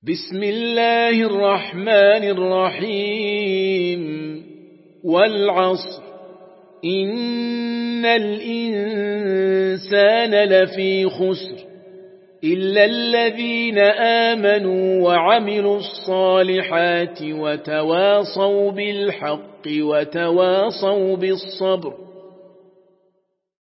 بسم الله الرحمن الرحيم والعصر إن الإنسان لفي خسر إلا الذين آمنوا وعملوا الصالحات وتواصوا بالحق وتواصوا بالصبر